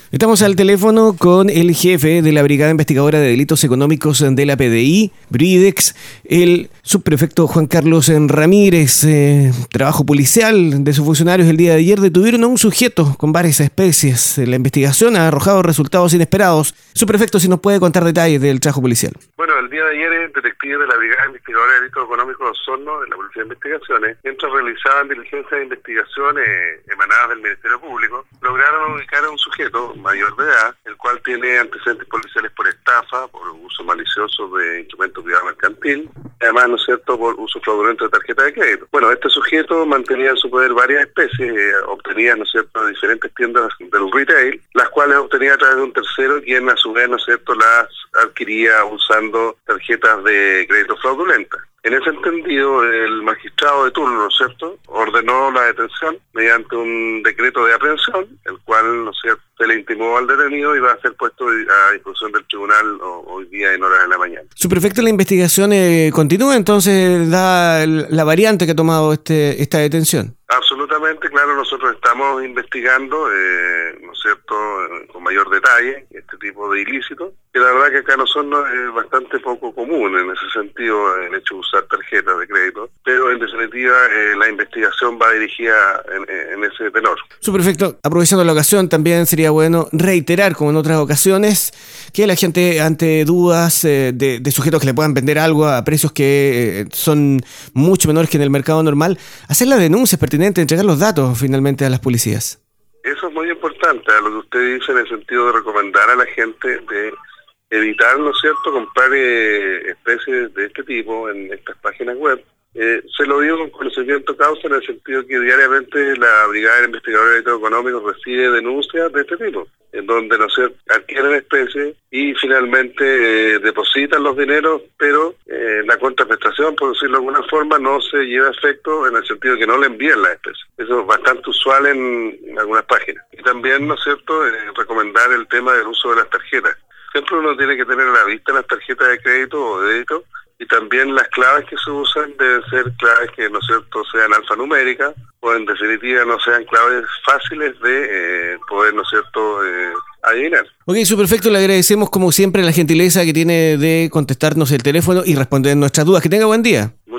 Estamos al teléfono con el jefe de la Brigada Investigadora de Delitos Económicos de la PDI, Bridex, el subprefecto Juan Carlos Ramírez. Trabajo policial de sus funcionarios el día de ayer detuvieron a un sujeto con varias especies. La investigación ha arrojado resultados inesperados. Subprefecto, si nos puede contar detalles del trabajo policial. Bueno, el día de ayer el detective de la Brigada Investigadora de Delitos Económicos de Osorno, de la Policía de Investigaciones, mientras realizaban diligencias de investigaciones emanadas del Ministerio Público, lograron ubicar a un sujeto mayor de edad, el cual tiene antecedentes policiales por estafa, por uso malicioso de instrumento privado mercantil, además, ¿no es cierto?, por uso fraudulento de tarjeta de crédito. Bueno, este sujeto mantenía en su poder varias especies, obtenía, ¿no es cierto?, de diferentes tiendas del retail, las cuales obtenía a través de un tercero, quien a su vez, ¿no es cierto?, las adquiría usando tarjetas de crédito fraudulentas. En ese entendido, el magistrado de turno, ¿no es cierto?, ordenó la detención mediante un decreto de aprehensión, el cual, ¿no es cierto?, se le intimó al detenido y va a ser puesto a disposición del tribunal hoy día en horas de la mañana. Subprefecto, la investigación continúa, entonces da la variante que ha tomado esta detención. Absolutamente, claro, nosotros estamos investigando, ¿no es cierto?, con mayor detalle este tipo de ilícitos, que la verdad que acá en Osorno es bastante poco común en ese sentido, el hecho de usar tarjetas de crédito, pero en definitiva la investigación va dirigida en ese tenor. Subprefecto, aprovechando la ocasión, también sería bueno reiterar, como en otras ocasiones, que la gente ante dudas de sujetos que le puedan vender algo a precios que son mucho menores que en el mercado normal, hacer la denuncia pertinente, entregar los datos finalmente a las policías. Eso es muy importante, a lo que usted dice en el sentido de recomendar a la gente de evitar, ¿no es cierto?, comprar especies de este tipo en estas páginas web. Se lo digo con conocimiento causa en el sentido que diariamente la Brigada de Investigadores de Delitos Económicos recibe denuncias de este tipo, en donde, no sé, adquieren especies y finalmente depositan los dineros, pero la contraprestación, por decirlo de alguna forma, no se lleva a efecto en el sentido de que no le envían las especies. Eso es bastante usual en algunas páginas. Y también, ¿no es cierto?, recomendar el tema del uso de las tarjetas. Siempre uno tiene que tener a la vista las tarjetas de crédito o de débito, y también las claves que se usan deben ser claves que, ¿no es cierto?, sean alfanuméricas o en definitiva no sean claves fáciles de poder, ¿no es cierto?, adivinar. Ok, subprefecto, le agradecemos como siempre la gentileza que tiene de contestarnos el teléfono y responder nuestras dudas. Que tenga buen día.